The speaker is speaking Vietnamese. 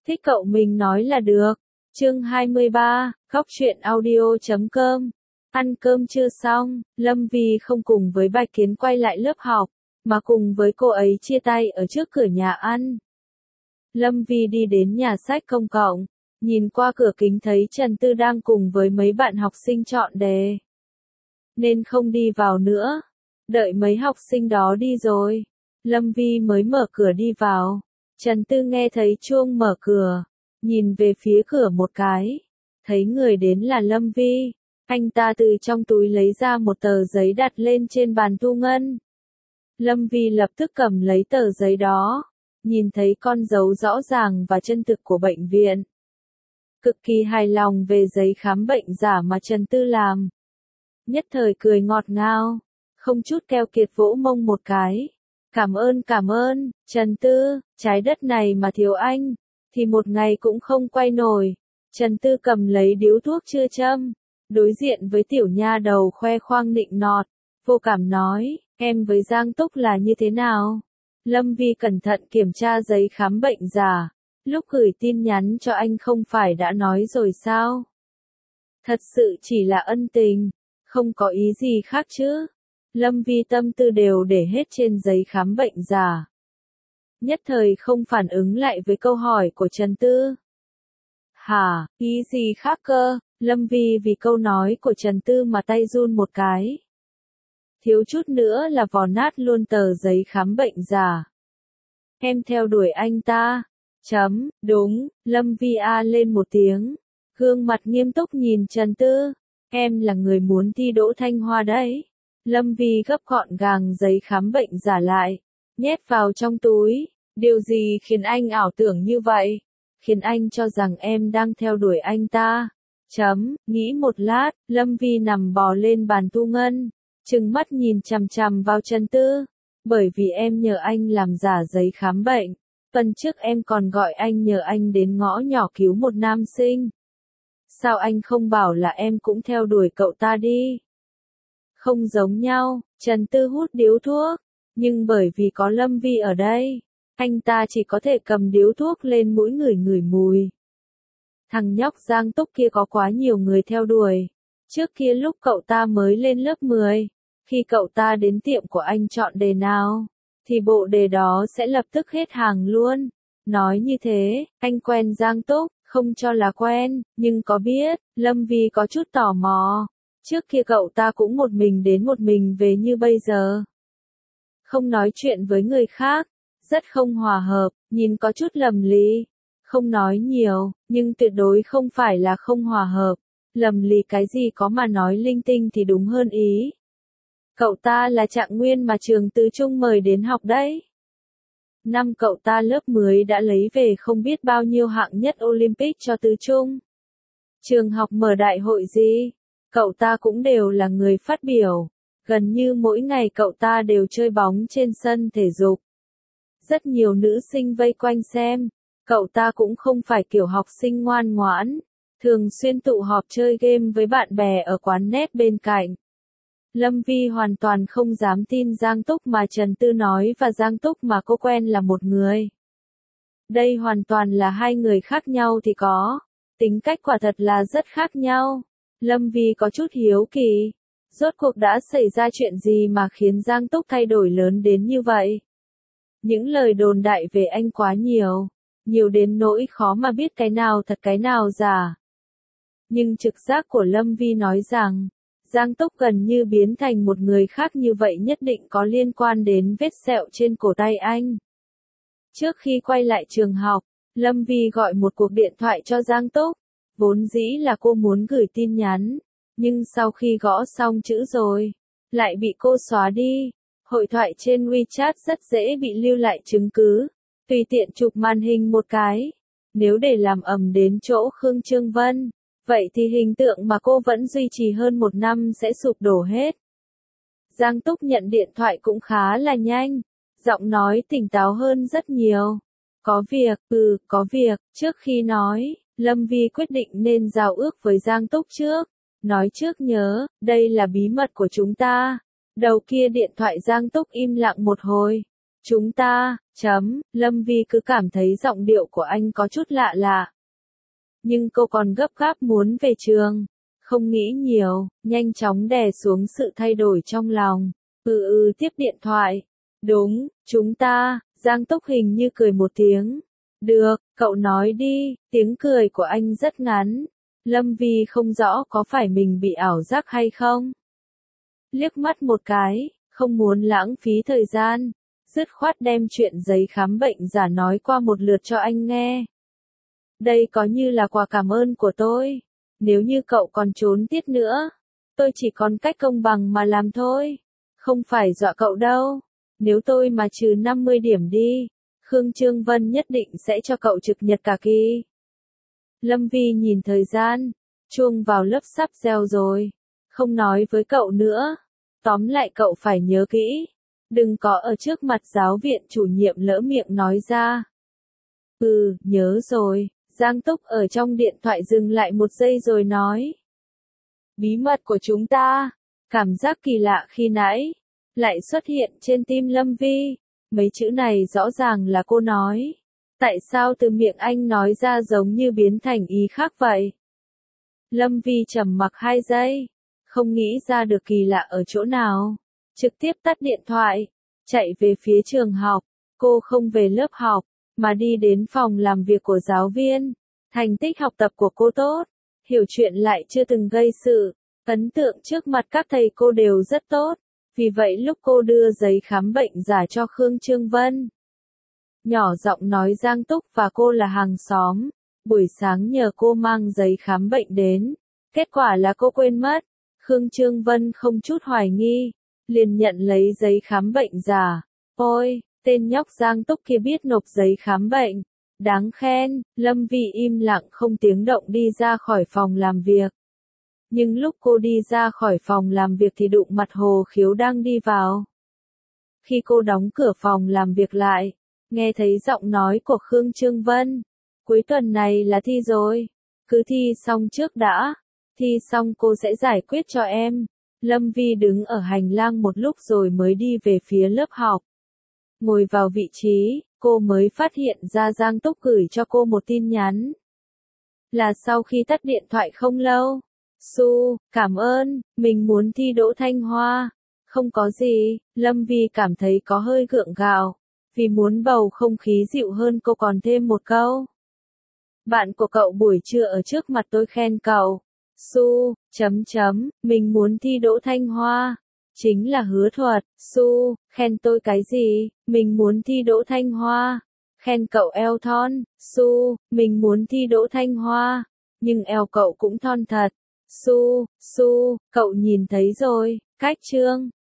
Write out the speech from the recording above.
Thích cậu mình nói là được. Chương 23, Góc truyện audio.com. Ăn cơm chưa xong, Lâm Vi không cùng với Bạch Kiến quay lại lớp học, mà cùng với cô ấy chia tay ở trước cửa nhà ăn. Lâm Vi đi đến nhà sách công cộng, nhìn qua cửa kính thấy Trần Tư đang cùng với mấy bạn học sinh chọn đề. Nên không đi vào nữa. Đợi mấy học sinh đó đi rồi, Lâm Vi mới mở cửa đi vào. Trần Tư nghe thấy chuông mở cửa, nhìn về phía cửa một cái, thấy người đến là Lâm Vi. Anh ta từ trong túi lấy ra một tờ giấy đặt lên trên bàn thu ngân. Lâm Vi lập tức cầm lấy tờ giấy đó, nhìn thấy con dấu rõ ràng và chân thực của bệnh viện. Cực kỳ hài lòng về giấy khám bệnh giả mà Trần Tư làm. Nhất thời cười ngọt ngào, không chút keo kiệt vỗ mông một cái. Cảm ơn, Trần Tư, trái đất này mà thiếu anh, thì một ngày cũng không quay nổi. Trần Tư cầm lấy điếu thuốc chưa châm, đối diện với tiểu nha đầu khoe khoang nịnh nọt, vô cảm nói, em với Giang Túc là như thế nào? Lâm Vi cẩn thận kiểm tra giấy khám bệnh giả, lúc gửi tin nhắn cho anh không phải đã nói rồi sao? Thật sự chỉ là ân tình, không có ý gì khác chứ? Lâm Vi tâm tư đều để hết trên giấy khám bệnh giả. Nhất thời không phản ứng lại với câu hỏi của Trần Tư. Hả, ý gì khác cơ? Lâm Vi vì câu nói của Trần Tư mà tay run một cái. Thiếu chút nữa là vò nát luôn tờ giấy khám bệnh giả. Em theo đuổi anh ta. Đúng, Lâm Vi a lên một tiếng. Gương mặt nghiêm túc nhìn Trần Tư. Em là người muốn thi đỗ Thanh Hoa đấy. Lâm Vi gấp gọn gàng giấy khám bệnh giả lại, nhét vào trong túi. Điều gì khiến anh ảo tưởng như vậy? Khiến anh cho rằng em đang theo đuổi anh ta. Nghĩ một lát, Lâm Vi nằm bò lên bàn thu ngân, trừng mắt nhìn chằm chằm vào Trần Tư. Bởi vì em nhờ anh làm giả giấy khám bệnh. Tuần trước em còn gọi anh nhờ anh đến ngõ nhỏ cứu một nam sinh. Sao anh không bảo là em cũng theo đuổi cậu ta đi? Không giống nhau, Trần Tư hút điếu thuốc, nhưng bởi vì có Lâm Vi ở đây, anh ta chỉ có thể cầm điếu thuốc lên mũi ngửi mùi. Thằng nhóc Giang Túc kia có quá nhiều người theo đuổi. Trước kia lúc cậu ta mới lên lớp 10, khi cậu ta đến tiệm của anh chọn đề nào, thì bộ đề đó sẽ lập tức hết hàng luôn. Nói như thế, anh quen Giang Túc, không cho là quen, nhưng có biết, Lâm Vi có chút tò mò. Trước kia cậu ta cũng một mình đến một mình về như bây giờ. Không nói chuyện với người khác, rất không hòa hợp, nhìn có chút lầm lì. Không nói nhiều, nhưng tuyệt đối không phải là không hòa hợp. Lầm lì cái gì có mà nói linh tinh thì đúng hơn ý. Cậu ta là Trạng Nguyên mà trường Tứ Trung mời đến học đấy. Năm cậu ta lớp 10 đã lấy về không biết bao nhiêu hạng nhất Olympic cho Tứ Trung. Trường học mở đại hội gì, cậu ta cũng đều là người phát biểu. Gần như mỗi ngày cậu ta đều chơi bóng trên sân thể dục. Rất nhiều nữ sinh vây quanh xem. Cậu ta cũng không phải kiểu học sinh ngoan ngoãn, thường xuyên tụ họp chơi game với bạn bè ở quán net bên cạnh. Lâm Vi hoàn toàn không dám tin Giang Túc mà Trần Tư nói và Giang Túc mà cô quen là một người. Đây hoàn toàn là hai người khác nhau thì có. Tính cách quả thật là rất khác nhau. Lâm Vi có chút hiếu kỳ. Rốt cuộc đã xảy ra chuyện gì mà khiến Giang Túc thay đổi lớn đến như vậy? Những lời đồn đại về anh quá nhiều. Nhiều đến nỗi khó mà biết cái nào thật cái nào giả. Nhưng trực giác của Lâm Vi nói rằng, Giang Túc gần như biến thành một người khác như vậy nhất định có liên quan đến vết sẹo trên cổ tay anh. Trước khi quay lại trường học, Lâm Vi gọi một cuộc điện thoại cho Giang Túc. Vốn dĩ là cô muốn gửi tin nhắn, nhưng sau khi gõ xong chữ rồi, lại bị cô xóa đi. Hội thoại trên WeChat rất dễ bị lưu lại chứng cứ. Tùy tiện chụp màn hình một cái. Nếu để làm ầm đến chỗ Khương Trương Vân, vậy thì hình tượng mà cô vẫn duy trì hơn một năm sẽ sụp đổ hết. Giang Túc nhận điện thoại cũng khá là nhanh. Giọng nói tỉnh táo hơn rất nhiều. Có việc, có việc. Trước khi nói, Lâm Vi quyết định nên giao ước với Giang Túc trước. Nói trước nhớ, đây là bí mật của chúng ta. Đầu kia điện thoại Giang Túc im lặng một hồi. Chúng ta, Lâm Vi cứ cảm thấy giọng điệu của anh có chút lạ lạ. Nhưng cô còn gấp gáp muốn về trường. Không nghĩ nhiều, nhanh chóng đè xuống sự thay đổi trong lòng. Tiếp điện thoại. Đúng, chúng ta, Giang Túc hình như cười một tiếng. Được, cậu nói đi, tiếng cười của anh rất ngắn. Lâm Vi không rõ có phải mình bị ảo giác hay không. Liếc mắt một cái, không muốn lãng phí thời gian, dứt khoát đem chuyện giấy khám bệnh giả nói qua một lượt cho anh nghe. Đây có như là quà cảm ơn của tôi. Nếu như cậu còn trốn tiết nữa, tôi chỉ còn cách công bằng mà làm thôi. Không phải dọa cậu đâu. Nếu tôi mà trừ 50 điểm đi, Khương Trương Vân nhất định sẽ cho cậu trực nhật cả kỳ. Lâm Vi nhìn thời gian, chuông vào lớp sắp reo rồi. Không nói với cậu nữa. Tóm lại cậu phải nhớ kỹ. Đừng có ở trước mặt giáo viện chủ nhiệm lỡ miệng nói ra. Nhớ rồi. Giang Túc ở trong điện thoại dừng lại một giây rồi nói. Bí mật của chúng ta. Cảm giác kỳ lạ khi nãy lại xuất hiện trên tim Lâm Vi. Mấy chữ này rõ ràng là cô nói. Tại sao từ miệng anh nói ra giống như biến thành ý khác vậy? Lâm Vi trầm mặc 2 giây. Không nghĩ ra được kỳ lạ ở chỗ nào. Trực tiếp tắt điện thoại. Chạy về phía trường học. Cô không về lớp học, mà đi đến phòng làm việc của giáo viên. Thành tích học tập của cô tốt. Hiểu chuyện lại chưa từng gây sự. Ấn tượng trước mặt các thầy cô đều rất tốt. Vì vậy lúc cô đưa giấy khám bệnh giả cho Khương Trương Vân, nhỏ giọng nói Giang Túc và cô là hàng xóm. Buổi sáng nhờ cô mang giấy khám bệnh đến. Kết quả là cô quên mất. Khương Trương Vân không chút hoài nghi. Liền nhận lấy giấy khám bệnh giả. Ôi, tên nhóc Giang Túc kia biết nộp giấy khám bệnh. Đáng khen. Lâm Vi im lặng không tiếng động đi ra khỏi phòng làm việc. Nhưng lúc cô đi ra khỏi phòng làm việc thì đụng mặt Hồ Khiếu đang đi vào. Khi cô đóng cửa phòng làm việc lại, nghe thấy giọng nói của Khương Trương Vân. Cuối tuần này là thi rồi. Cứ thi xong trước đã. Thi xong cô sẽ giải quyết cho em. Lâm Vi đứng ở hành lang một lúc rồi mới đi về phía lớp học. Ngồi vào vị trí, cô mới phát hiện ra Giang Túc gửi cho cô một tin nhắn. Là sau khi tắt điện thoại không lâu. Cảm ơn, mình muốn thi đỗ Thanh Hoa. Không có gì, Lâm Vi cảm thấy có hơi gượng gạo. Vì muốn bầu không khí dịu hơn cô còn thêm một câu. Bạn của cậu buổi trưa ở trước mặt tôi khen cậu. Mình muốn thi đỗ Thanh Hoa. Chính là Hứa Thuật. Khen tôi cái gì, mình muốn thi đỗ Thanh Hoa. Khen cậu eo thon. Mình muốn thi đỗ Thanh Hoa. Nhưng eo cậu cũng thon thật. Cậu nhìn thấy rồi, cách chương.